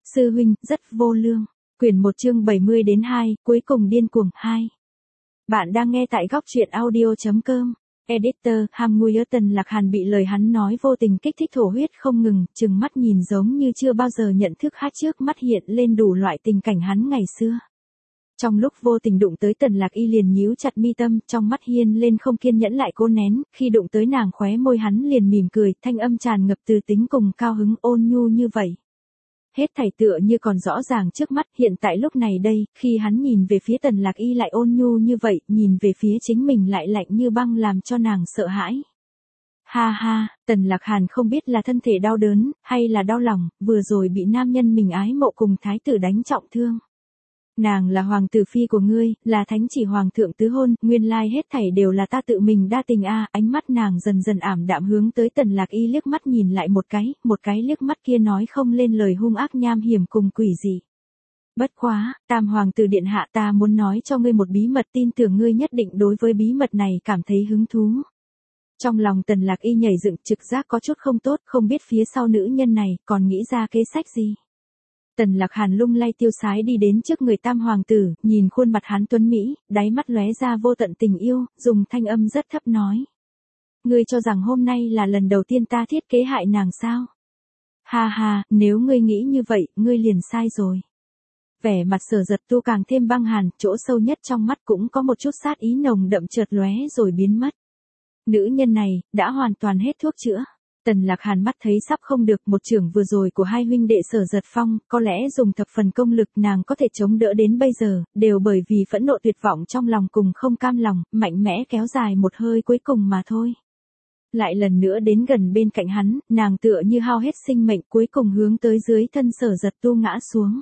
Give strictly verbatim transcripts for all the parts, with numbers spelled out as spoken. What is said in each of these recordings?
Sư huynh, rất vô lương. Quyển một chương bảy mươi đến hai, cuối cùng điên cuồng hai. Bạn đang nghe tại góc truyện audio chấm com. Editor, Ham Nguyer. Tần Lạc Hàn bị lời hắn nói vô tình kích thích thổ huyết không ngừng, trừng mắt nhìn giống như chưa bao giờ nhận thức hát trước mắt hiện lên đủ loại tình cảnh hắn ngày xưa. Trong lúc vô tình đụng tới Tần Lạc Y liền nhíu chặt mi tâm, trong mắt hiên lên không kiên nhẫn lại cố nén, khi đụng tới nàng khóe môi hắn liền mỉm cười, thanh âm tràn ngập từ tính cùng cao hứng ôn nhu như vậy. Hết thảy tựa như còn rõ ràng trước mắt, hiện tại lúc này đây, khi hắn nhìn về phía Tần Lạc Y lại ôn nhu như vậy, nhìn về phía chính mình lại lạnh như băng làm cho nàng sợ hãi. Ha ha, Tần Lạc Hàn không biết là thân thể đau đớn, hay là đau lòng, vừa rồi bị nam nhân mình ái mộ cùng thái tử đánh trọng thương. Nàng là hoàng tử phi của ngươi, là thánh chỉ hoàng thượng tứ hôn, nguyên lai hết thảy đều là ta tự mình đa tình a. Ánh mắt nàng dần dần ảm đạm hướng tới Tần Lạc Y liếc mắt nhìn lại một cái, một cái liếc mắt kia nói không lên lời hung ác nham hiểm cùng quỷ dị. Bất quá, tam hoàng tử điện hạ, ta muốn nói cho ngươi một bí mật, tin tưởng ngươi nhất định đối với bí mật này cảm thấy hứng thú. Trong lòng Tần Lạc Y nhảy dựng, trực giác có chút không tốt, không biết phía sau nữ nhân này còn nghĩ ra kế sách gì. Tần Lạc Hàn lung lay tiêu sái đi đến trước người tam hoàng tử, nhìn khuôn mặt hắn tuấn Mỹ, đáy mắt lóe ra vô tận tình yêu, dùng thanh âm rất thấp nói. Ngươi cho rằng hôm nay là lần đầu tiên ta thiết kế hại nàng sao? Ha ha, nếu ngươi nghĩ như vậy, ngươi liền sai rồi. Vẻ mặt Sở Giật Tu càng thêm băng hàn, chỗ sâu nhất trong mắt cũng có một chút sát ý nồng đậm chợt lóe rồi biến mất. Nữ nhân này, đã hoàn toàn hết thuốc chữa. Tần Lạc Hàn mắt thấy sắp không được, một chưởng vừa rồi của hai huynh đệ Sở Giật Phong, có lẽ dùng thập phần công lực nàng có thể chống đỡ đến bây giờ, đều bởi vì phẫn nộ tuyệt vọng trong lòng cùng không cam lòng, mạnh mẽ kéo dài một hơi cuối cùng mà thôi. Lại lần nữa đến gần bên cạnh hắn, nàng tựa như hao hết sinh mệnh cuối cùng hướng tới dưới thân Sở Giật Tu ngã xuống.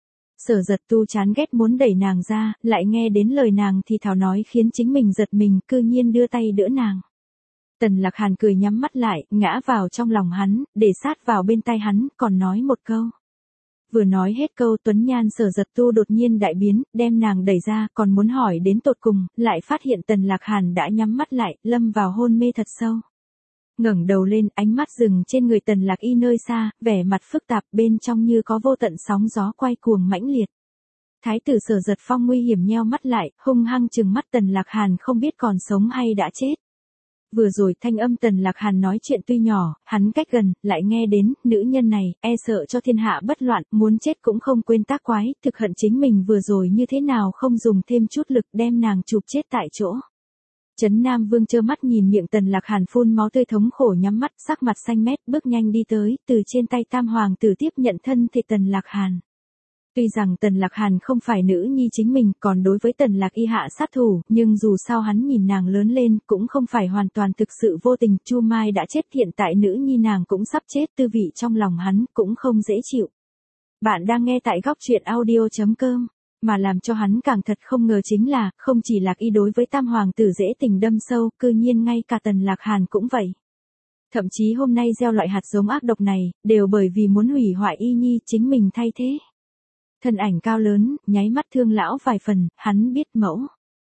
Sở Giật Tu chán ghét muốn đẩy nàng ra, lại nghe đến lời nàng thì thào nói khiến chính mình giật mình, cư nhiên đưa tay đỡ nàng. Tần Lạc Hàn cười nhắm mắt lại, ngã vào trong lòng hắn, để sát vào bên tai hắn, còn nói một câu. Vừa nói hết câu tuấn nhan Sở Giật Tu đột nhiên đại biến, đem nàng đẩy ra, còn muốn hỏi đến tột cùng, lại phát hiện Tần Lạc Hàn đã nhắm mắt lại, lâm vào hôn mê thật sâu. Ngẩng đầu lên, ánh mắt dừng trên người Tần Lạc Y nơi xa, vẻ mặt phức tạp, bên trong như có vô tận sóng gió quay cuồng mãnh liệt. Thái tử Sở Giật Phong nguy hiểm nheo mắt lại, hung hăng trừng mắt Tần Lạc Hàn không biết còn sống hay đã chết. Vừa rồi thanh âm Tần Lạc Hàn nói chuyện tuy nhỏ, hắn cách gần, lại nghe đến, nữ nhân này, e sợ cho thiên hạ bất loạn, muốn chết cũng không quên tác quái, thực hận chính mình vừa rồi như thế nào không dùng thêm chút lực đem nàng chụp chết tại chỗ. Trấn Nam Vương trơ mắt nhìn miệng Tần Lạc Hàn phun máu tươi thống khổ nhắm mắt, sắc mặt xanh mét, bước nhanh đi tới, từ trên tay tam hoàng tử tiếp nhận thân thể Tần Lạc Hàn. Tuy rằng Tần Lạc Hàn không phải nữ nhi chính mình, còn đối với Tần Lạc Y hạ sát thủ, nhưng dù sao hắn nhìn nàng lớn lên, cũng không phải hoàn toàn thực sự vô tình, Chu Mai đã chết, hiện tại nữ nhi nàng cũng sắp chết, tư vị trong lòng hắn cũng không dễ chịu. Bạn đang nghe tại góc truyện audio chấm com, mà làm cho hắn càng thật không ngờ chính là, không chỉ Lạc Y đối với tam hoàng tử dễ tình đâm sâu, cư nhiên ngay cả Tần Lạc Hàn cũng vậy. Thậm chí hôm nay gieo loại hạt giống ác độc này, đều bởi vì muốn hủy hoại Y Nhi chính mình thay thế. Thân ảnh cao lớn, nháy mắt thương lão vài phần, hắn biết mẫu.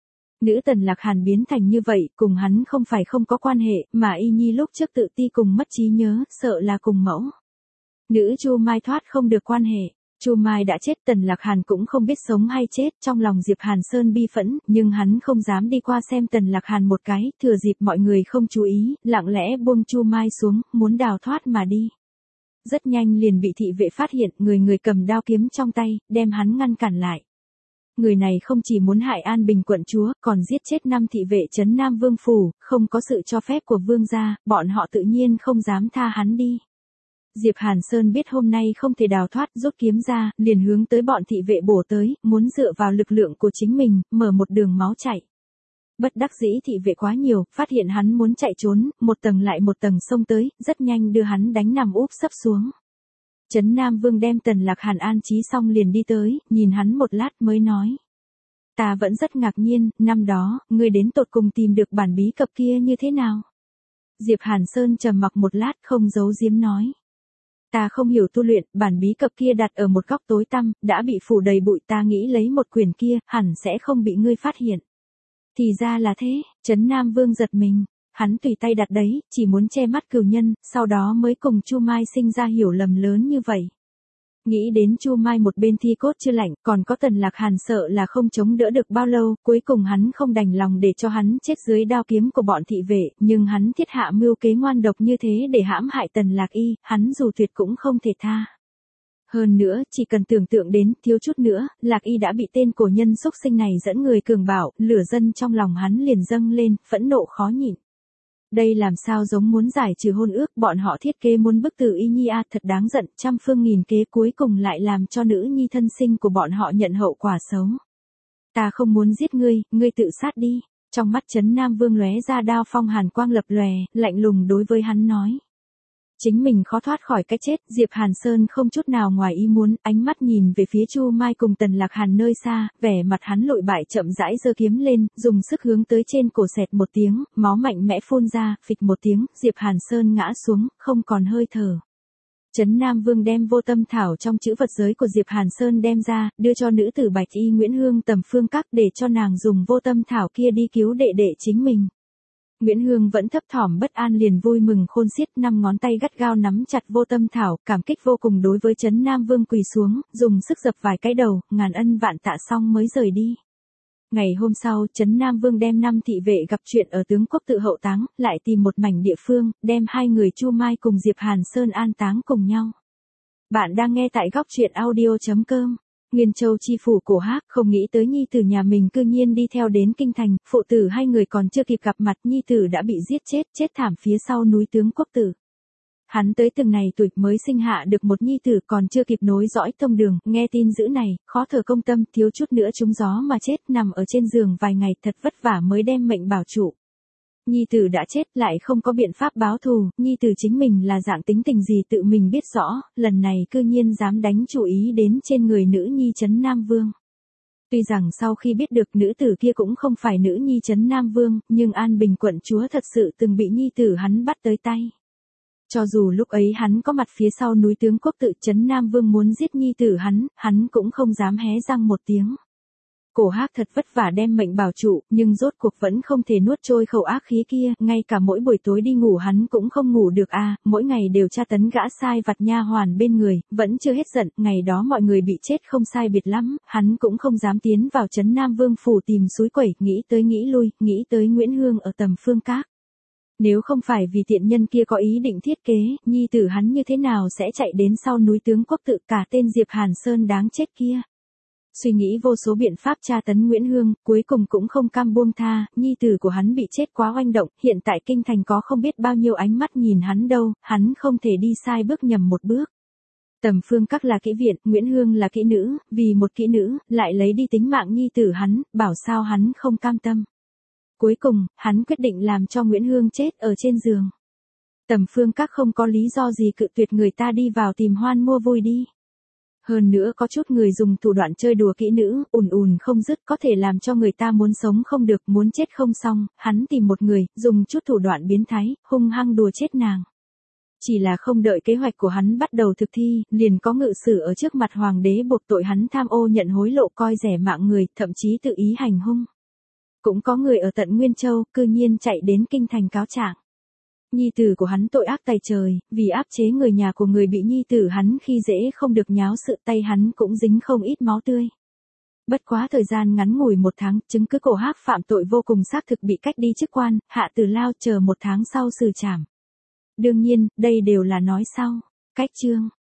Nữ Tần Lạc Hàn biến thành như vậy, cùng hắn không phải không có quan hệ, mà Y Nhi lúc trước tự ti cùng mất trí nhớ, sợ là cùng mẫu. Nữ Chu Mai thoát không được quan hệ. Chu Mai đã chết, Tần Lạc Hàn cũng không biết sống hay chết, trong lòng Diệp Hàn Sơn bi phẫn, nhưng hắn không dám đi qua xem Tần Lạc Hàn một cái, thừa dịp mọi người không chú ý, lặng lẽ buông Chu Mai xuống, muốn đào thoát mà đi. Rất nhanh liền bị thị vệ phát hiện, người người cầm đao kiếm trong tay, đem hắn ngăn cản lại. Người này không chỉ muốn hại An Bình quận chúa, còn giết chết năm thị vệ Trấn Nam Vương phủ, không có sự cho phép của vương gia, bọn họ tự nhiên không dám tha hắn đi. Diệp Hàn Sơn biết hôm nay không thể đào thoát, rút kiếm ra, liền hướng tới bọn thị vệ bổ tới, muốn dựa vào lực lượng của chính mình, mở một đường máu chảy. Bất đắc dĩ thị vệ quá nhiều, phát hiện hắn muốn chạy trốn, một tầng lại một tầng xông tới, rất nhanh đưa hắn đánh nằm úp sấp xuống. Trấn Nam Vương đem Tần Lạc Hàn an trí xong liền đi tới, nhìn hắn một lát mới nói. Ta vẫn rất ngạc nhiên, năm đó, ngươi đến tột cùng tìm được bản bí cập kia như thế nào? Diệp Hàn Sơn trầm mặc một lát không giấu giếm nói. Ta không hiểu tu luyện, bản bí cập kia đặt ở một góc tối tăm, đã bị phủ đầy bụi, ta nghĩ lấy một quyển kia, hẳn sẽ không bị ngươi phát hiện. Thì ra là thế, Trấn Nam Vương giật mình, hắn tùy tay đặt đấy, chỉ muốn che mắt cửu nhân, sau đó mới cùng Chu Mai sinh ra hiểu lầm lớn như vậy. Nghĩ đến Chu Mai một bên thi cốt chưa lạnh, còn có Tần Lạc Hàn sợ là không chống đỡ được bao lâu, cuối cùng hắn không đành lòng để cho hắn chết dưới đao kiếm của bọn thị vệ, nhưng hắn thiết hạ mưu kế ngoan độc như thế để hãm hại Tần Lạc Y, hắn dù tuyệt cũng không thể tha. Hơn nữa, chỉ cần tưởng tượng đến, thiếu chút nữa, Lạc Y đã bị tên cổ nhân xúc sinh này dẫn người cường bạo, lửa dân trong lòng hắn liền dâng lên, phẫn nộ khó nhịn. Đây làm sao giống muốn giải trừ hôn ước, bọn họ thiết kế muốn bức tử Y Nhi a, thật đáng giận, trăm phương nghìn kế cuối cùng lại làm cho nữ nhi thân sinh của bọn họ nhận hậu quả xấu. Ta không muốn giết ngươi, ngươi tự sát đi. Trong mắt Trấn Nam Vương lóe ra đao phong hàn quang lập lòe, lạnh lùng đối với hắn nói. Chính mình khó thoát khỏi cái chết, Diệp Hàn Sơn không chút nào ngoài ý muốn, ánh mắt nhìn về phía Chu Mai cùng Tần Lạc Hàn nơi xa, vẻ mặt hắn lụi bại chậm rãi giơ kiếm lên, dùng sức hướng tới trên cổ xẹt một tiếng, máu mạnh mẽ phun ra, phịch một tiếng, Diệp Hàn Sơn ngã xuống, không còn hơi thở. Trấn Nam Vương đem vô tâm thảo trong chữ vật giới của Diệp Hàn Sơn đem ra, đưa cho nữ tử Bạch Y Nguyễn Hương tầm phương các để cho nàng dùng vô tâm thảo kia đi cứu đệ đệ chính mình. Nguyễn Hương vẫn thấp thỏm bất an liền vui mừng khôn xiết, năm ngón tay gắt gao nắm chặt vô tâm thảo, cảm kích vô cùng đối với Trấn Nam Vương quỳ xuống, dùng sức dập vài cái đầu, ngàn ân vạn tạ xong mới rời đi. Ngày hôm sau, Trấn Nam Vương đem năm thị vệ gặp chuyện ở tướng quốc tự hậu táng, lại tìm một mảnh địa phương, đem hai người Chu Mai cùng Diệp Hàn Sơn an táng cùng nhau. Bạn đang nghe tại góc truyện audio chấm com. Nguyên Châu chi phủ Cổ Hác không nghĩ tới nhi tử nhà mình cư nhiên đi theo đến kinh thành, phụ tử hai người còn chưa kịp gặp mặt, nhi tử đã bị giết chết, chết thảm phía sau núi tướng quốc tử. Hắn tới từng này tuổi mới sinh hạ được một nhi tử còn chưa kịp nối dõi thông đường, nghe tin dữ này, khó thở công tâm, thiếu chút nữa trúng gió mà chết, nằm ở trên giường vài ngày thật vất vả mới đem mệnh bảo trụ. Nhi tử đã chết lại không có biện pháp báo thù, nhi tử chính mình là dạng tính tình gì tự mình biết rõ, lần này cư nhiên dám đánh chủ ý đến trên người nữ nhi Trấn Nam Vương. Tuy rằng sau khi biết được nữ tử kia cũng không phải nữ nhi Trấn Nam Vương, nhưng An Bình quận chúa thật sự từng bị nhi tử hắn bắt tới tay. Cho dù lúc ấy hắn có mặt phía sau núi tướng quốc tự, Trấn Nam Vương muốn giết nhi tử hắn, hắn cũng không dám hé răng một tiếng. Cổ Hác thật vất vả đem mệnh bảo trụ, nhưng rốt cuộc vẫn không thể nuốt trôi khẩu ác khí kia, ngay cả mỗi buổi tối đi ngủ hắn cũng không ngủ được a, à, mỗi ngày đều tra tấn gã sai vặt nha hoàn bên người, vẫn chưa hết giận, ngày đó mọi người bị chết không sai biệt lắm, hắn cũng không dám tiến vào Trấn Nam Vương phủ tìm suối quẩy, nghĩ tới nghĩ lui, nghĩ tới Nguyễn Hương ở tầm phương các. Nếu không phải vì tiện nhân kia có ý định thiết kế, nhi tử hắn như thế nào sẽ chạy đến sau núi tướng quốc tự, cả tên Diệp Hàn Sơn đáng chết kia. Suy nghĩ vô số biện pháp tra tấn Nguyễn Hương, cuối cùng cũng không cam buông tha, nhi tử của hắn bị chết quá oanh động, hiện tại kinh thành có không biết bao nhiêu ánh mắt nhìn hắn đâu, hắn không thể đi sai bước nhầm một bước. Tầm phương các là kỹ viện, Nguyễn Hương là kỹ nữ, vì một kỹ nữ, lại lấy đi tính mạng nhi tử hắn, bảo sao hắn không cam tâm. Cuối cùng, hắn quyết định làm cho Nguyễn Hương chết ở trên giường. Tầm phương các không có lý do gì cự tuyệt người ta đi vào tìm hoan mua vui đi. Hơn nữa có chút người dùng thủ đoạn chơi đùa kỹ nữ, ùn ùn không dứt, có thể làm cho người ta muốn sống không được, muốn chết không xong, hắn tìm một người, dùng chút thủ đoạn biến thái, hung hăng đùa chết nàng. Chỉ là không đợi kế hoạch của hắn bắt đầu thực thi, liền có ngự sử ở trước mặt hoàng đế buộc tội hắn tham ô nhận hối lộ, coi rẻ mạng người, thậm chí tự ý hành hung. Cũng có người ở tận Nguyên Châu, cư nhiên chạy đến kinh thành cáo trạng. Nhi tử của hắn tội ác tày trời, vì áp chế người nhà của người bị nhi tử hắn khi dễ không được nháo sự, tay hắn cũng dính không ít máu tươi. Bất quá thời gian ngắn ngủi một tháng, chứng cứ Cổ Hác phạm tội vô cùng xác thực bị cách đi chức quan, hạ tử lao, chờ một tháng sau xử trảm. Đương nhiên, đây đều là nói sau. Cách chương.